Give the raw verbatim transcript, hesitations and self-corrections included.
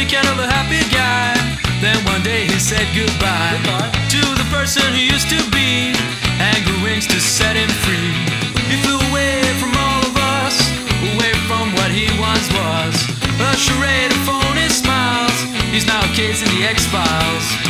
kind of a happy guy. Then one day he said goodbye, goodbye to the person he used to be, and grew wings to set him free. He flew away from all of us, away from what he once was. A charade of phony smiles, he's now a case in the X-Files.